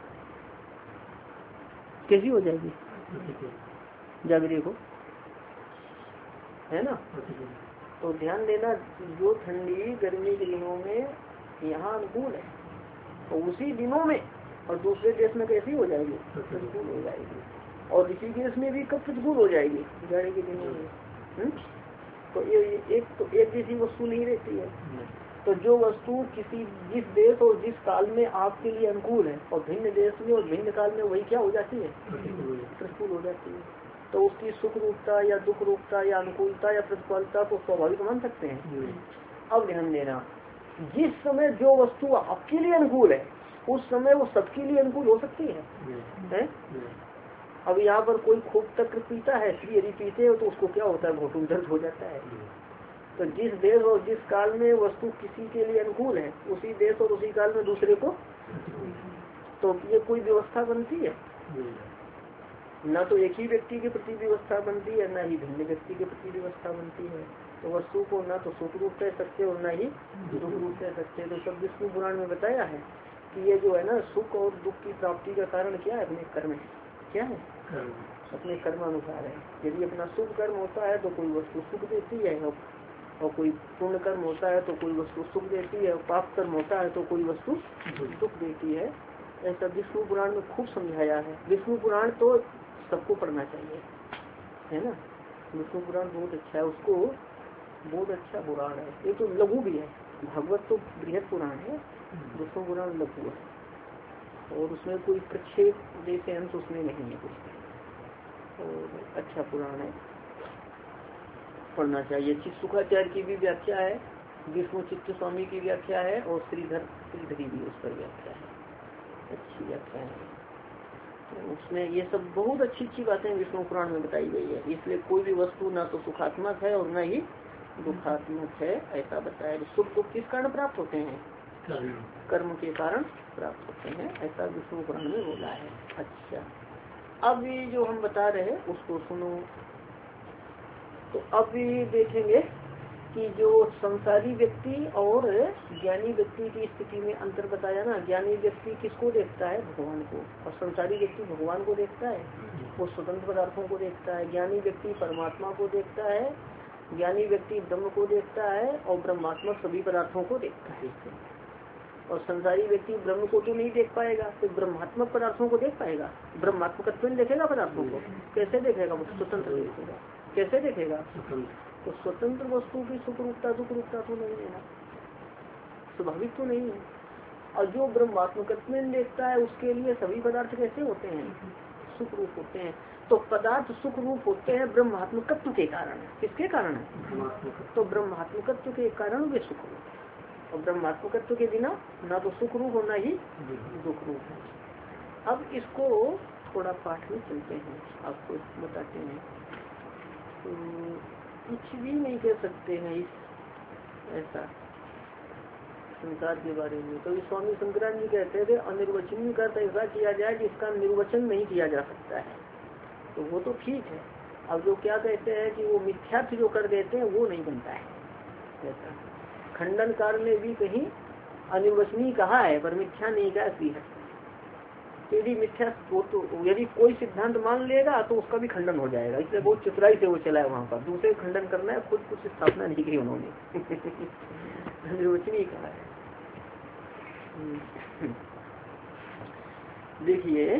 कैसी हो जाएगी? जाकर देखो, है ना। तो ध्यान देना, जो ठंडी गर्मी के दिनों में यहाँ अनुकूल है, तो उसी दिनों में और दूसरे देश में कैसी हो जाएगी? प्रतिकूल हो जाएगी। और ऋषिकेश में भी कब प्रतिकूल हो जाएगी? जाड़े के दिनों में। तो ये एक जैसी वस्तु नहीं रहती है। तो जो वस्तु जिस देश और जिस काल में आपके लिए अनुकूल है और भिन्न देश में और भिन्न काल में वही क्या हो जाती है? प्रतिकूल हो जाती है। तो उसकी सुख रूपता या दुख रूपता या अनुकूलता या प्रतिकूलता को स्वाभाविक मान सकते हैं। अब ध्यान देना, जिस समय जो वस्तु आपके लिए अनुकूल है उस समय वो सबके लिए अनुकूल हो सकती है? अब यहाँ पर कोई खूब तक पीता है, यदि पीते हो तो उसको क्या होता है? घुटन दर्द हो जाता है। तो जिस देश और जिस काल में वस्तु किसी के लिए अनुकूल है उसी देश और उसी काल में दूसरे को, तो ये कोई व्यवस्था बनती है? न तो एक ही व्यक्ति के प्रति व्यवस्था बनती है, न ही भिन्न व्यक्ति के प्रति व्यवस्था बनती है। तो वस्तु को न तो सुख रूप कह सकते और न ही दुख रूप कह सकते। तो सब विष्णु पुराण में बताया है कि ये जो है ना, सुख और दुख की प्राप्ति का कारण क्या है? अपने कर्म है। क्या है? अपने कर्म अनुसार है। यदि अपना शुभ कर्म होता है तो कोई वस्तु सुख देती है, और कोई पुण्य कर्म होता है तो कोई वस्तु सुख देती है, और पाप कर्म होता है तो कोई वस्तु दुख देती है। ऐसा विष्णु पुराण में खूब समझाया है। विष्णु पुराण तो सबको पढ़ना चाहिए, है ना। विष्णु पुराण बहुत अच्छा है, उसको बहुत अच्छा पुराण है। ये तो लघु भी है, भागवत तो बृहद पुराण है, विष्णु पुराण लघु है, और उसमें कोई प्रक्षेप जैसे अंश उसमें नहीं है कुछ, और अच्छा पुराण है, पढ़ना चाहिए। चित्सुखाचार्य की भी व्याख्या है, विष्णु चित्त स्वामी की व्याख्या है, और श्रीधरी भी उस पर व्याख्या है, अच्छी व्याख्या है। तो उसमें ये सब बहुत अच्छी अच्छी बातें विष्णु पुराण में बताई गई है। इसलिए कोई भी वस्तु ना तो सुखात्मक है और न ही दुखात्मक है, ऐसा बताया। सुख दुख किस कारण प्राप्त होते हैं? कर्म के कारण प्राप्त होते हैं, ऐसा विष्णु पुराण में बोला है। अच्छा, अब ये जो हम बता रहे हैं उसको सुनो। तो अब ये देखेंगे कि जो संसारी व्यक्ति और ज्ञानी व्यक्ति की स्थिति में अंतर बताया ना। ज्ञानी व्यक्ति किसको देखता है? भगवान को। और संसारी व्यक्ति भगवान को देखता है, वो स्वतंत्र पदार्थों को देखता है। ज्ञानी व्यक्ति परमात्मा को देखता है, ज्ञानी व्यक्ति ब्रह्म को देखता है और ब्रह्मात्मक सभी पदार्थों को देखता है। और संसारी व्यक्ति ब्रह्म को तो नहीं देख पाएगा, तो ब्रह्मात्मक पदार्थों को देख पाएगा। ब्रह्मात्मक देखेगा पदार्थों को, कैसे देखेगा? वो स्वतंत्र देखेगा। कैसे देखेगा? तो स्वतंत्र वस्तु की सुख रूपता दुख रूपता तो नहीं है ना, स्वाभाविक तो नहीं है। और जो ब्रह्मात्मक देखता है उसके लिए सभी पदार्थ कैसे होते हैं? सुख रूप होते हैं। तो पदार्थ सुख रूप होते हैं ब्रह्मात्मकत्व के कारण। किसके कारण है? तो ब्रह्मात्मकत्व के कारण वे सुख रूप है। और ब्रह्मात्मकत्व के बिना ना तो सुख रूप होना ही दुख रूप है। अब इसको थोड़ा पाठ में चलते हैं, आपको बताते हैं। तो कुछ भी नहीं कह सकते हैं इस ऐसा संसार के बारे में। तो स्वामी शंकराचार्य जी कहते थे अनिर्वचनीय का ऐसा किया जाए जिसका निर्वचन नहीं किया जा सकता है, तो वो तो ठीक है। अब जो क्या कहते हैं कि वो मिथ्यार्थ जो कर देते हैं वो नहीं बनता है। ऐसा खंडनकार ने भी कहीं अनिर्वचनीय कहा है पर मिथ्या नहीं कहा है। यदि मिथ्या वो तो यदि कोई सिद्धांत मान लेगा तो उसका भी खंडन हो जाएगा, इसलिए बहुत चतुराई से वो चला है वहाँ पर। दूसरे खंडन करना है, खुद कुछ स्थापना नहीं की उन्होंने। अनिर्वचनीय कहा है। देखिए,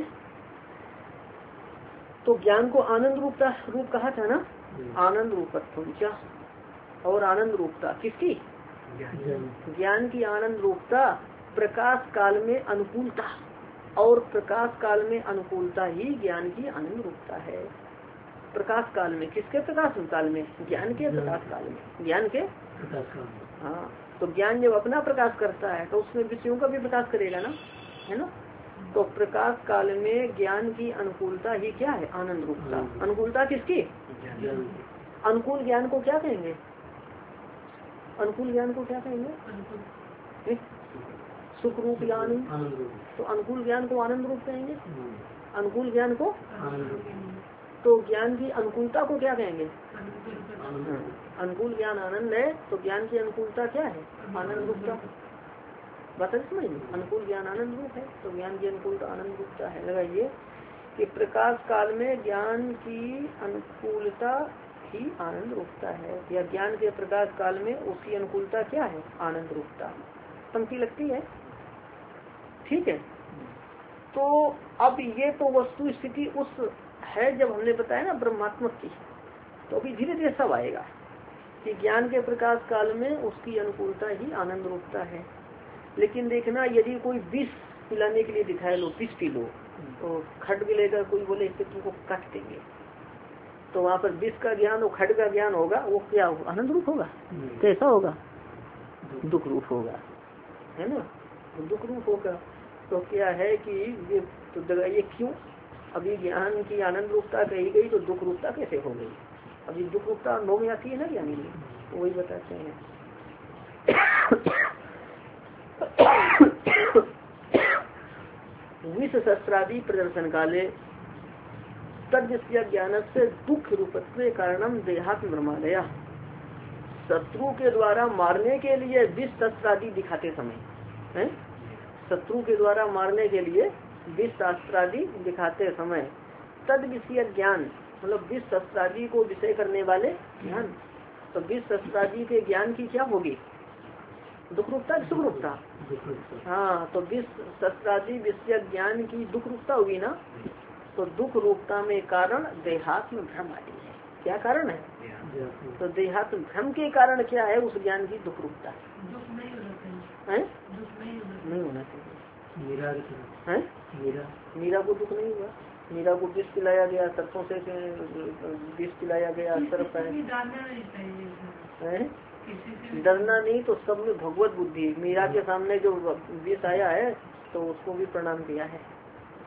तो ज्ञान को आनंद रूप कहा था ना। आनंद रूपत्व और आनंद रूपता किसकी? ज्ञान की आनंद रूपता प्रकाश काल में अनुकूलता, और प्रकाश काल में अनुकूलता ही ज्ञान की आनंद रूपता है। प्रकाश काल में, किसके प्रकाश काल में? ज्ञान के प्रकाश काल में। ज्ञान के प्रकाश काल में, हाँ। तो ज्ञान जब अपना प्रकाश करता है तो उसमें विषयों का भी प्रकाश करेगा ना, है ना। तो प्रकाश काल में ज्ञान की अनुकूलता ही क्या है? आनंद रूपता। अनुकूलता किसकी? अनुकूल ज्ञान को क्या कहेंगे? अनुकूल ज्ञान को क्या कहेंगे? सुख रूप ज्ञान। तो अनुकूल ज्ञान को आनंद रूप कहेंगे। अनुकूल ज्ञान को, तो ज्ञान की अनुकूलता को क्या कहेंगे? अनुकूल ज्ञान आनंद है, तो ज्ञान की अनुकूलता क्या है? आनंद रूपता। बता समझ, अनुकूल ज्ञान आनंद रूप है, तो ज्ञान की अनुकूलता आनंद रूपता है। लगाइए कि प्रकाश काल में ज्ञान की अनुकूलता ही आनंद रूपता है, या ज्ञान के प्रकाश काल में उसकी अनुकूलता क्या है? आनंद रूपता। पंक्ति लगती है, ठीक है। तो अब ये तो वस्तु स्थिति उस है जब हमने बताया ना ब्रह्मात्मक की। तो अभी धीरे धीरे सब आएगा कि ज्ञान के प्रकाश काल में उसकी अनुकूलता ही आनंद रूपता है। लेकिन देखना, यदि कोई विष पिलाने के लिए दिखाए, लो विष पी लो, तो खड्ग भी लेकर कोई बोले इससे तुमको काट देंगे, तो वहाँ पर विष का ज्ञान और खड्ग का ज्ञान होगा, वो क्या होगा? आनंद रूप होगा। कैसा होगा? दुख रूप होगा, है ना। दुख रूप होगा। तो क्या है कि ये तो ये क्यों? अभी ज्ञान की आनंद रूपता कही गई तो दुख रूपता कैसे हो गई? अभी दुख रूपता अनुभव में आती है ना ज्ञानी में, तो वही बताते हैं। विष शस्त्रादि प्रदर्शन काले तद्य ज्ञान से दुख रूपत्व कारणम देहात्म ब्रह्मालया। शत्रु के द्वारा मारने के लिए विष शस्त्रादि दिखाते समय है, शत्रु के द्वारा मारने के लिए विष शस्त्रादि दिखाते समय तद विषय ज्ञान, मतलब विष शस्त्रादि को विषय करने वाले ज्ञान। तो विष शस्त्रादि के ज्ञान की क्या होगी? दुख रूपता, सुख रूपता। हाँ, तो विष शस्त्रादि विषय ज्ञान की दुख रूपता होगी ना। तो दुख रूपता में कारण देहात्म भ्रम आदि है। क्या कारण है? तो देहात्म भ्रम के कारण क्या है? उस ज्ञान की दुख रूपता है। नहीं होना चाहिए। मीरा को दुख नहीं हुआ। मीरा को विष पिलाया गया, सर्पों से विष पिलाया गया, सर्प है। डरना नहीं, तो सब में भगवत बुद्धि। मीरा के सामने जो विष आया है तो उसको भी प्रणाम किया है।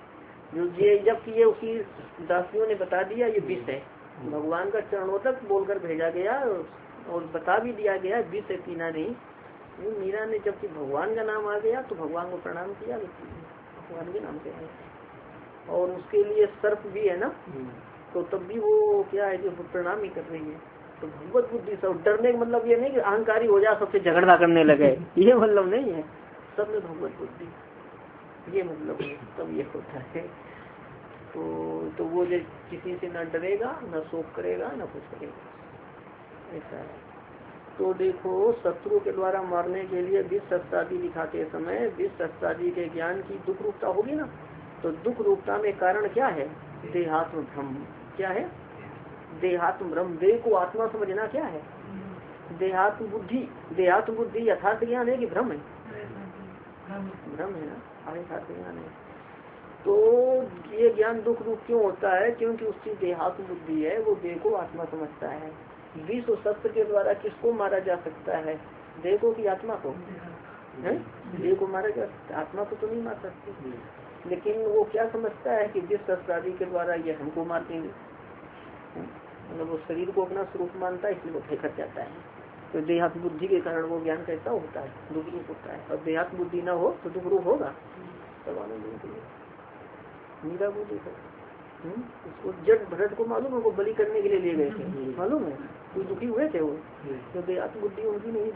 जो ये जब कि ये उसी दासियों ने बता दिया ये विष है, भगवान का चरणों तक बोलकर भेजा गया और बता भी दिया गया विष है, पीना नहीं। मीरा ने जबकि भगवान का नाम आ गया तो भगवान को प्रणाम किया, भगवान के नाम से है। और उसके लिए सर्प भी है ना, तो तब भी वो क्या है जो प्रणाम ही कर रही है। तो भगवत बुद्धि सब डरने का मतलब ये नहीं कि अहंकारी हो जा सबसे झगड़ा करने लगे, ये मतलब नहीं है। सब में भगवत बुद्धि ये मतलब है, तब ये होता है। तो वो जो किसी से न डरेगा न शोक करेगा न कुछ करेगा, ऐसा है। तो देखो शत्रु के द्वारा मारने के लिए विष शस्त्रादि दिखाते समय विष शस्त्रादि के ज्ञान की दुख रूपता होगी ना, तो दुख रूपता में कारण क्या है? देहात्म भ्रम। क्या है? देहात्म भ्रम। देह को आत्मा समझना क्या है? देहात्म बुद्धि। देहात्म बुद्धि यथार्थ ज्ञान है कि भ्रम है? भ्रम है ना, यथार्थ ज्ञान है। तो ये ज्ञान दुख रूप क्यों होता है? क्योंकि उसकी देहात्म बुद्धि है, वो देह को आत्मा समझता है। विष और शस्त्र के द्वारा किसको मारा जा सकता है? देह को कि आत्मा को? देह को मारा जा सकता है, आत्मा को तो नहीं मार सकते। लेकिन वो क्या समझता है कि विष शस्त्र आदि के द्वारा ये हमको मार देंगे, मतलब वो शरीर को अपना स्वरूप मानता है, इसलिए वो फेंक जाता है। तो देहात्म बुद्धि के कारण वो ज्ञान कैसा होता है? दुख रूप होता है। और देहात्म बुद्धि न हो तो दुख रूप होगा? तब आनंद मीरा को देखो, उसको जट भरत को मालूम है, वो बलि करने के लिए ले गए थे, मालूम है? तो दुखी हुए थे वो, तो देहात्म बुद्धि उनकी नहीं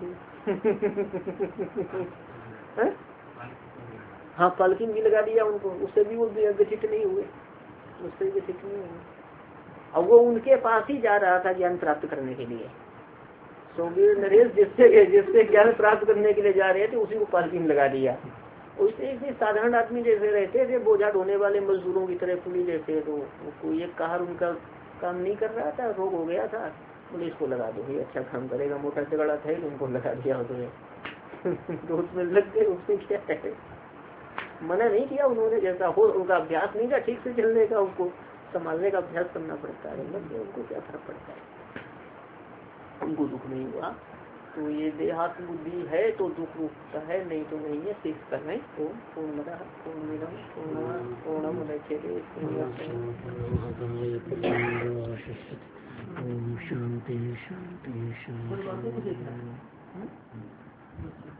थी। हाँ, पालकी भी लगा दिया उनको, उससे भी वो व्यथित नहीं हुए, उससे व्यथित नहीं हुए। अब वो उनके पास ही जा रहा था ज्ञान प्राप्त करने के लिए। सोवीर नरेश जिससे ज्ञान प्राप्त करने के लिए जा रहे थे उसी को पालकी में लगा दिया। उससे साधारण आदमी जैसे रहते थे, बोझा ढोने वाले मजदूरों की तरह पुलिस जैसे, तो कोई एक कार उनका काम नहीं कर रहा था, रोग हो गया था, पुलिस को लगा दो, अच्छा काम करेगा, मोटा तगड़ा था ही, उनको लगा दिया उसने। तो उसमें लग गए। उसमें क्या है, मना नहीं किया उन्होंने, जैसा हो उनका अभ्यास नहीं था ठीक से चलने का, उनको संभालने का अभ्यास करना पड़ता है, मतलब उनको क्या फर्क पड़ता है, उनको दुख नहीं हुआ। तो ये देहात्म बुद्धि है तो दुख रूपता है, नहीं तो नहीं है। सीख कर रहे तो पूर्णमदः पूर्णमिदं पूर्णमुदच्यते शांति शांति शांति।